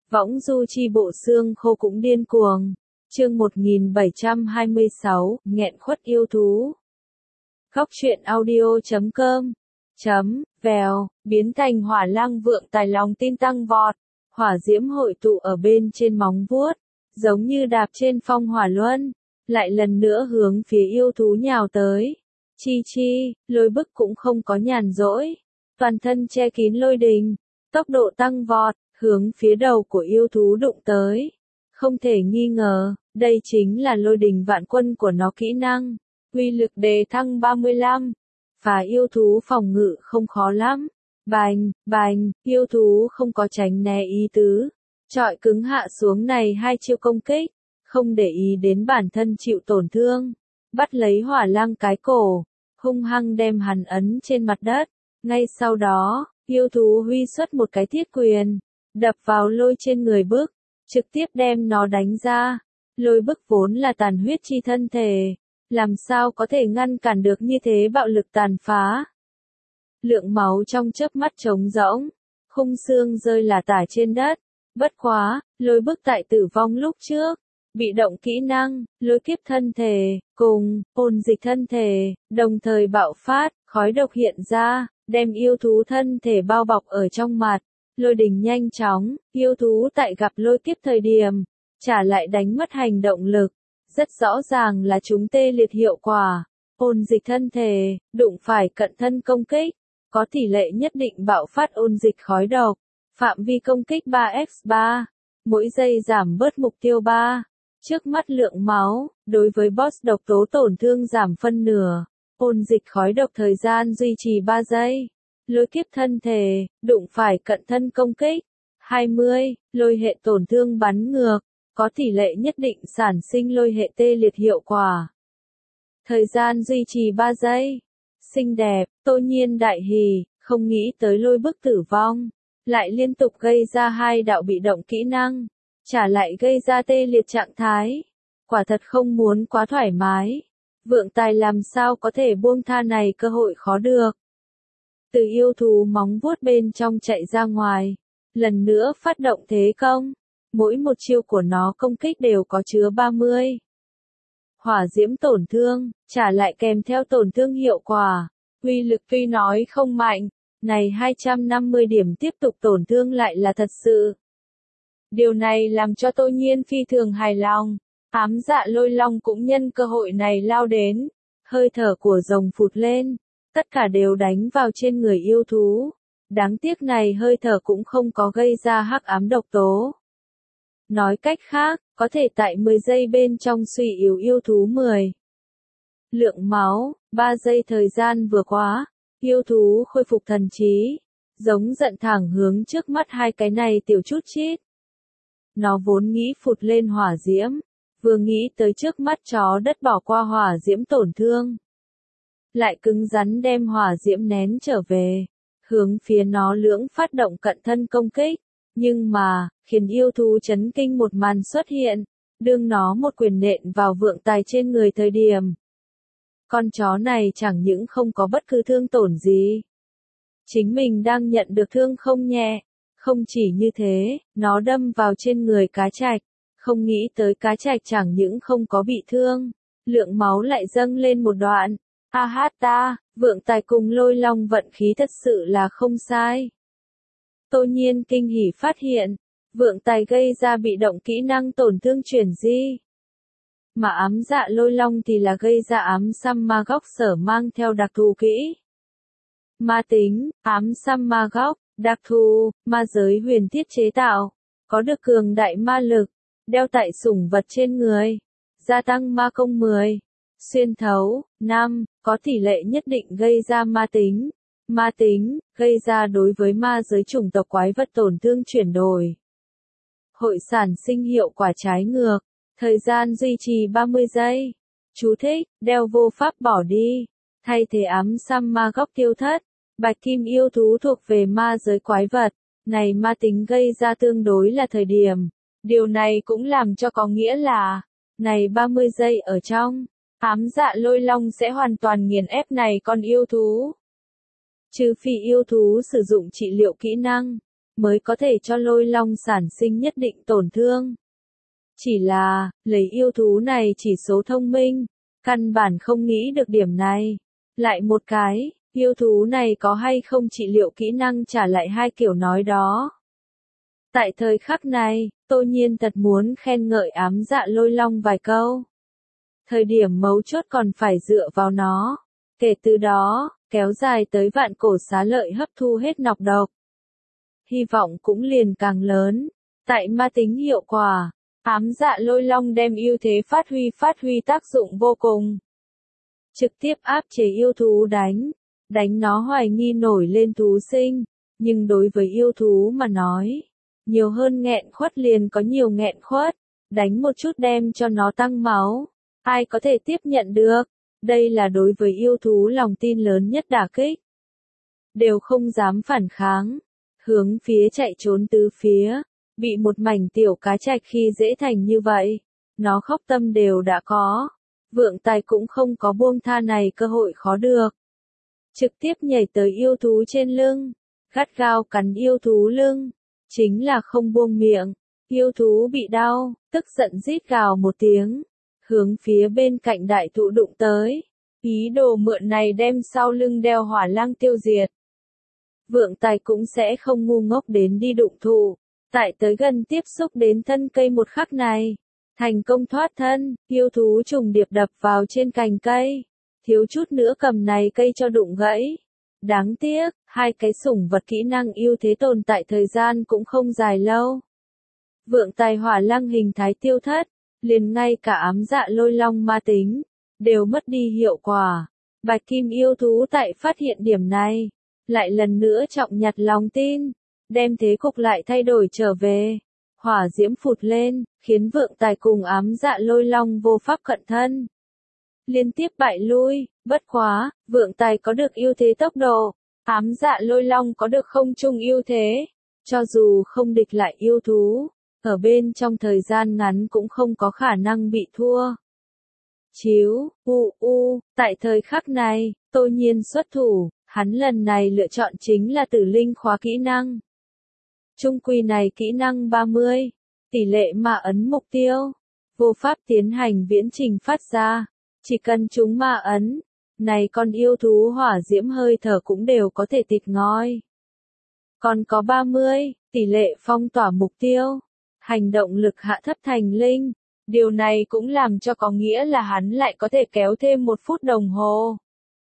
Võng du chi bộ xương khô cũng điên cuồng. Chương 1726, nghẹn khuất yêu thú. Góc truyện audio.com Vèo, biến thành hỏa lang vượng tài lòng tin tăng vọt. Hỏa diễm hội tụ ở bên trên móng vuốt, giống như đạp trên phong hỏa luân, lại lần nữa hướng phía yêu thú nhào tới. Chi, lôi bức cũng không có nhàn rỗi, toàn thân che kín lôi đình, tốc độ tăng vọt, hướng phía đầu của yêu thú đụng tới. Không thể nghi ngờ, đây chính là lôi đình vạn quân của nó kỹ năng, uy lực đề thăng 35. Và yêu thú phòng ngự không khó lắm. Bành, yêu thú không có tránh né ý tứ. Chọi cứng hạ xuống này hai chiêu công kích, không để ý đến bản thân chịu tổn thương. Bắt lấy hỏa lang cái cổ, hung hăng đem hắn ấn trên mặt đất. Ngay sau đó, yêu thú huy xuất một cái thiết quyền, đập vào lôi trên người bức, trực tiếp đem nó đánh ra. Lôi bức vốn là tàn huyết chi thân thể, làm sao có thể ngăn cản được như thế bạo lực tàn phá. Lượng máu trong chớp mắt trống rỗng, khung xương rơi lả tả trên đất. Bất quá, lôi bức tại tử vong lúc trước, bị động kỹ năng, lôi kiếp thân thể, cùng, ôn dịch thân thể, đồng thời bạo phát, khói độc hiện ra, đem yêu thú thân thể bao bọc ở trong mặt. Lôi đình nhanh chóng, yêu thú tại gặp lôi kiếp thời điểm, trả lại đánh mất hành động lực. Rất rõ ràng là chúng tê liệt hiệu quả. Ôn dịch thân thể, đụng phải cận thân công kích, có tỷ lệ nhất định bạo phát ôn dịch khói độc. Phạm vi công kích 3x3, mỗi giây giảm bớt mục tiêu 3. Trước mắt lượng máu, đối với boss độc tố tổn thương giảm phân nửa. Ôn dịch khói độc thời gian duy trì 3 giây. Lôi kiếp thân thể, đụng phải cận thân công kích. 20, lôi hệ tổn thương bắn ngược, có tỷ lệ nhất định sản sinh lôi hệ tê liệt hiệu quả. Thời gian duy trì 3 giây. Xinh đẹp, Tô Nhiên đại hỉ, không nghĩ tới lôi bức tử vong. Lại liên tục gây ra 2 đạo bị động kỹ năng, trả lại gây ra tê liệt trạng thái. Quả thật không muốn quá thoải mái. Vượng tài làm sao có thể buông tha này cơ hội khó được. Từ yêu thú móng vuốt bên trong chạy ra ngoài, lần nữa phát động thế công. Mỗi một chiêu của nó công kích đều có chứa 30. Hỏa diễm tổn thương, trả lại kèm theo tổn thương hiệu quả. Uy lực tuy nói không mạnh, này 250 điểm tiếp tục tổn thương lại là thật sự. Điều này làm cho Tô Nhiên phi thường hài lòng. Ám dạ lôi long cũng nhân cơ hội này lao đến. Hơi thở của rồng phụt lên. Tất cả đều đánh vào trên người yêu thú. Đáng tiếc này hơi thở cũng không có gây ra hắc ám độc tố. Nói cách khác, có thể tại 10 giây bên trong suy yếu yêu thú 10. Lượng máu, 3 giây thời gian vừa quá, yêu thú khôi phục thần trí, giống giận thẳng hướng trước mắt hai cái này tiểu chút chít. Nó vốn nghĩ phụt lên hỏa diễm, vừa nghĩ tới trước mắt chó đất bỏ qua hỏa diễm tổn thương. Lại cứng rắn đem hỏa diễm nén trở về, hướng phía nó lưỡng phát động cận thân công kích. Nhưng mà, khiến yêu thú chấn kinh một màn xuất hiện, đương nó một quyền nện vào vượng tài trên người thời điểm. Con chó này chẳng những không có bất cứ thương tổn gì. Chính mình đang nhận được thương không nhẹ. Không chỉ như thế, nó đâm vào trên người cá trạch. Không nghĩ tới cá trạch chẳng những không có bị thương. Lượng máu lại dâng lên một đoạn. Ta, vượng tài cùng lôi long vận khí thật sự là không sai. Tô Nhiên kinh hỉ phát hiện, vượng tài gây ra bị động kỹ năng tổn thương chuyển di. Mà ám dạ lôi long thì là gây ra ám xăm ma góc sở mang theo đặc thù kỹ. Ma tính, ám xăm ma góc, đặc thù, ma giới huyền thiết chế tạo, có được cường đại ma lực, đeo tại sủng vật trên người, gia tăng ma công 10, xuyên thấu, 5, có tỷ lệ nhất định gây ra ma tính. Ma tính, gây ra đối với ma giới chủng tộc quái vật tổn thương chuyển đổi. Hội sản sinh hiệu quả trái ngược. Thời gian duy trì 30 giây. Chú thích, đeo vô pháp bỏ đi. Thay thế ám xăm ma góc tiêu thất. Bạch kim yêu thú thuộc về ma giới quái vật. Này ma tính gây ra tương đối là thời điểm. Điều này cũng làm cho có nghĩa là, này 30 giây ở trong, ám dạ lôi long sẽ hoàn toàn nghiền ép này con yêu thú. Trừ phi yêu thú sử dụng trị liệu kỹ năng, mới có thể cho Lôi Long sản sinh nhất định tổn thương. Chỉ là, lấy yêu thú này chỉ số thông minh, căn bản không nghĩ được điểm này. Lại một cái, yêu thú này có hay không trị liệu kỹ năng trả lại hai kiểu nói đó. Tại thời khắc này, Tô Nhiên thật muốn khen ngợi ám dạ Lôi Long vài câu. Thời điểm mấu chốt còn phải dựa vào nó. Kể từ đó, kéo dài tới vạn cổ xá lợi hấp thu hết nọc độc. Hy vọng cũng liền càng lớn. Tại ma tính hiệu quả, ám dạ Lôi Long đem ưu thế phát huy tác dụng vô cùng. Trực tiếp áp chế yêu thú đánh nó hoài nghi nổi lên thú sinh, nhưng đối với yêu thú mà nói, nhiều hơn nghẹn khuất liền có nhiều nghẹn khuất, đánh một chút đem cho nó tăng máu, ai có thể tiếp nhận được, đây là đối với yêu thú lòng tin lớn nhất đả kích. Đều không dám phản kháng, hướng phía chạy trốn tứ phía, bị một mảnh tiểu cá trạch khi dễ thành như vậy, nó khóc tâm đều đã có. Vượng Tài cũng không có buông tha này cơ hội khó được. Trực tiếp nhảy tới yêu thú trên lưng, gắt gao cắn yêu thú lưng, chính là không buông miệng. Yêu thú bị đau, tức giận rít gào một tiếng, hướng phía bên cạnh đại thụ đụng tới, ý đồ mượn này đem sau lưng đeo hỏa lang tiêu diệt. Vượng Tài cũng sẽ không ngu ngốc đến đi đụng thụ, tại tới gần tiếp xúc đến thân cây một khắc này. Thành công thoát thân, yêu thú trùng điệp đập vào trên cành cây, thiếu chút nữa cầm này cây cho đụng gãy. Đáng tiếc, hai cái sủng vật kỹ năng ưu thế tồn tại thời gian cũng không dài lâu. Vượng Tài hỏa lăng hình thái tiêu thất, liền ngay cả ám dạ Lôi Long ma tính, đều mất đi hiệu quả. Bạch kim yêu thú tại phát hiện điểm này, lại lần nữa trọng nhặt lòng tin, đem thế cục lại thay đổi trở về. Hỏa diễm phụt lên, khiến Vượng Tài cùng ám dạ Lôi Long vô pháp cận thân. Liên tiếp bại lui, bất quá, Vượng Tài có được ưu thế tốc độ, ám dạ Lôi Long có được không trung ưu thế. Cho dù không địch lại yêu thú, ở bên trong thời gian ngắn cũng không có khả năng bị thua. Chiếu, tại thời khắc này, Tô Nhiên xuất thủ, hắn lần này lựa chọn chính là tử linh khóa kỹ năng. Trung quy này kỹ năng 30, tỷ lệ ma ấn mục tiêu, vô pháp tiến hành viễn trình phát ra, chỉ cần chúng ma ấn, này con yêu thú hỏa diễm hơi thở cũng đều có thể tịt ngoi. Còn có 30, tỷ lệ phong tỏa mục tiêu, hành động lực hạ thấp thành linh, điều này cũng làm cho có nghĩa là hắn lại có thể kéo thêm 1 phút đồng hồ.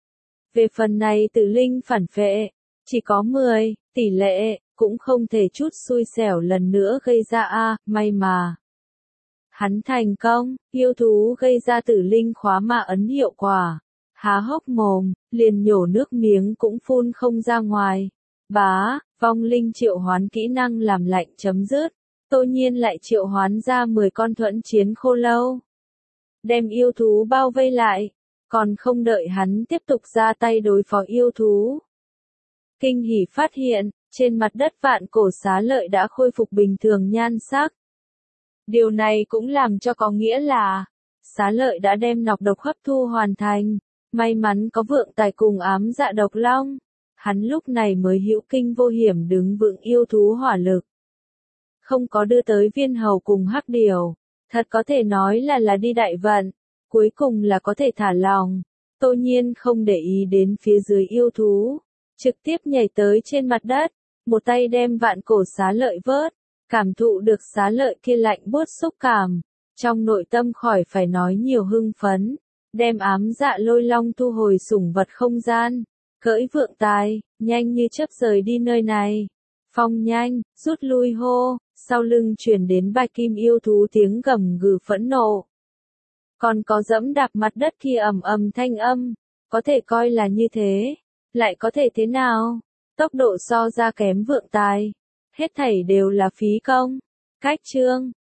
Về phần này tử linh phản phệ, chỉ có 10, tỷ lệ, cũng không thể chút xui xẻo lần nữa gây ra may mà. Hắn thành công, yêu thú gây ra tử linh khóa ma ấn hiệu quả. Há hốc mồm, liền nhổ nước miếng cũng phun không ra ngoài. Vong linh triệu hoán kỹ năng làm lạnh chấm dứt. Tô Nhiên lại triệu hoán ra 10 con thuẫn chiến khô lâu. Đem yêu thú bao vây lại, còn không đợi hắn tiếp tục ra tay đối phó yêu thú. Kinh hỉ phát hiện, trên mặt đất vạn cổ xá lợi đã khôi phục bình thường nhan sắc. Điều này cũng làm cho có nghĩa là, xá lợi đã đem nọc độc hấp thu hoàn thành, may mắn có Vượng Tài cùng ám dạ độc long. Hắn lúc này mới hữu kinh vô hiểm đứng vững yêu thú hỏa lực. Không có đưa tới viên hầu cùng hắc điều, thật có thể nói là đi đại vận, cuối cùng là có thể thả lòng. Tô Nhiên không để ý đến phía dưới yêu thú, trực tiếp nhảy tới trên mặt đất, một tay đem vạn cổ xá lợi vớt, cảm thụ được xá lợi kia lạnh buốt xúc cảm, trong nội tâm khỏi phải nói nhiều hưng phấn, đem ám dạ Lôi Long thu hồi sủng vật không gian, cưỡi Vượng Tài, nhanh như chớp rời đi nơi này. Phong nhanh, rút lui hô, sau lưng truyền đến bạch kim yêu thú tiếng gầm gừ phẫn nộ. Còn có dẫm đạp mặt đất kia ầm ầm thanh âm, có thể coi là như thế, lại có thể thế nào? Tốc độ so ra kém Vượng Tài, hết thảy đều là phí công. Cách chương